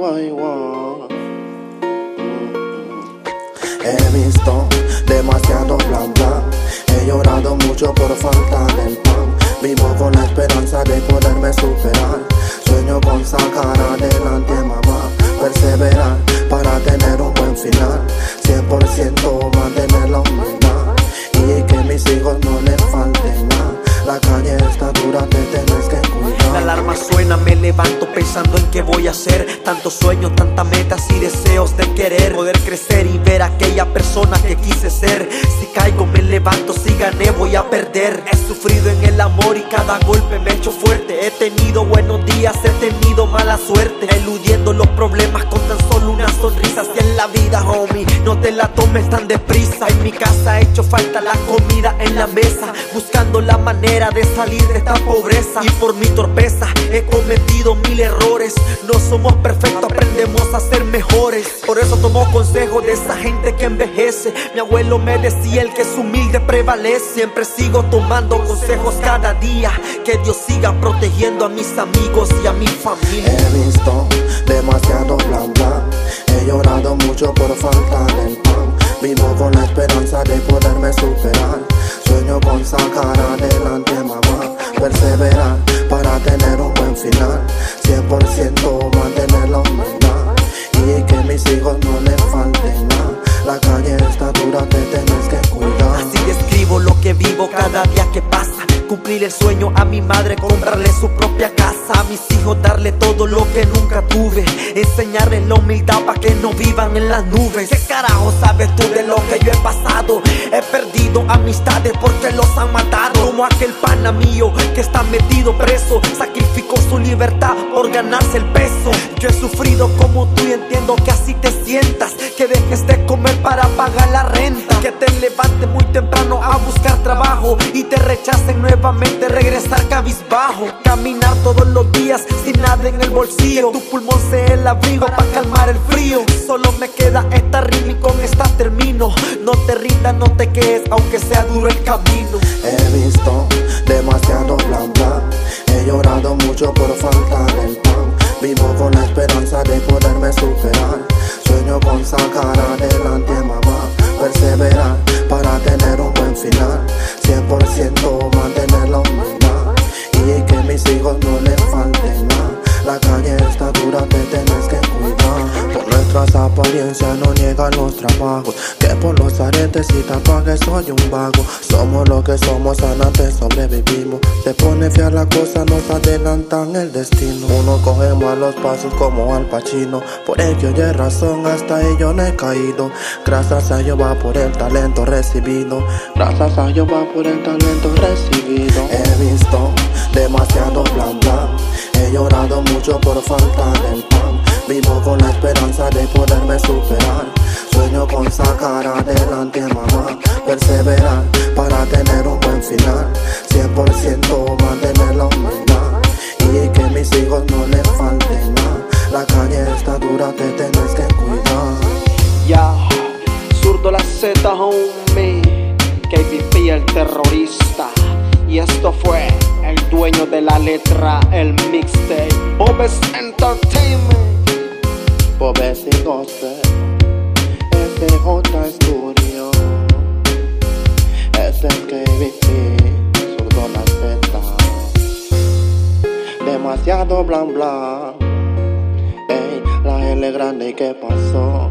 Ay, wow. He visto demasiado blan blan. He llorado mucho por falta del pan. Vivo con la esperanza de poderme superar. Sueño con sacar adelante a mamá. Perseverar para tener un buen final. 100% mantener la humildad. Y que mis hijos no les falte nada. La calle está dura, te tienes que cuidar. La alarma suena, me levanto pensando en qué voy a hacer. Tantos sueños, tantas metas y deseos de querer poder crecer y ver a aquella persona que quise ser. Si caigo me levanto, si gané voy a perder. He sufrido en el amor y cada golpe me ha hecho fuerte. He tenido buenos días, he tenido mala suerte, eludiendo los problemas con tan solo una sonrisa. Si en la vida, homie, no te la tomes tan deprisa. En mi casa ha hecho falta la comida en la mesa, buscando la manera de salir de esta pobreza. Y por mi torpeza he cometido 1000 errores. No somos perfectos, aprendemos a ser mejores. Por eso tomo consejo de esa gente que envejece. Mi abuelo me decía, el que es humilde prevalece. Siempre sigo tomando consejos cada día. Que Dios siga protegiendo a mis amigos y a mi familia. He visto demasiado blan blan. He llorado mucho por falta del pan. Vivo con la esperanza de poderme superar. Sueño con sacar adelante a mamá. Perseverar para tener un buen final. 100% mantener la humildad. Y que mis hijos no les falte nada. La calle está dura, te tienes que cuidar. Así describo lo que vivo cada día que pasa. Cumplir el sueño a mi madre, comprarle su propia casa. A mis hijos darle todo lo que nunca tuve. Enseñarles la humildad para que no vivan en las nubes. ¿Qué carajo sabes tú de lo que yo he pasado? He perdido amistades porque los han matado. Como aquel pana mío que está metido preso. Sacrificó su libertad por ganarse el peso. Yo he sufrido como tú y entiendo que así te sientas. Que dejes de comer para pagar la renta. Que te levantes muy temprano a buscar trabajo y te rechacen nuevamente, regresar cabizbajo. Caminar todos los días sin nada en el bolsillo. Tu pulmón sea el abrigo para calmar el frío. Solo me queda esta rima y con esta termino. No te rindas, no te quedes, aunque sea duro el camino. He visto demasiado blan blan. He llorado mucho por falta del pan. Vivo con la esperanza de poderme superar. Sueño con sacar adelante a mamá. Perseverar para tener un buen final. 100% mantener la humildad. Y que mis hijos no les falte nada. La calle está dura, te tienes que cuidar. Por nuestras apariencias no niegan los trabajos. Que por los aretes y tatuajes soy un vago. Somos lo que somos, antes sobrevivimos. Se pone fea la cosa, nos adelantan el destino. Uno coge malos pasos como Al Pacino. Por ello y razón, hasta ello no he caído. Gracias a Jehová por el talento recibido. Gracias a Jehová por el talento recibido. He visto demasiado blan blan. He llorado mucho por falta del pan. Vivo con la esperanza de poderme superar. Sueño con sacar adelante a mamá. Perseverar para tener un buen final. 100% mantener la humildad. Y que mis hijos no les falte nada. La calle está dura, te tienes que cuidar. Ya, Zurdo la Z, homie. KPP el terrorista. Y esto fue el dueño de la letra, el mixtape, Bobes Entertainment. Bobes y Gospel, SJ Studio. Este es KPP, Zurdo la Z. Demasiado blan blan. Ey, la L grande, ¿y qué pasó?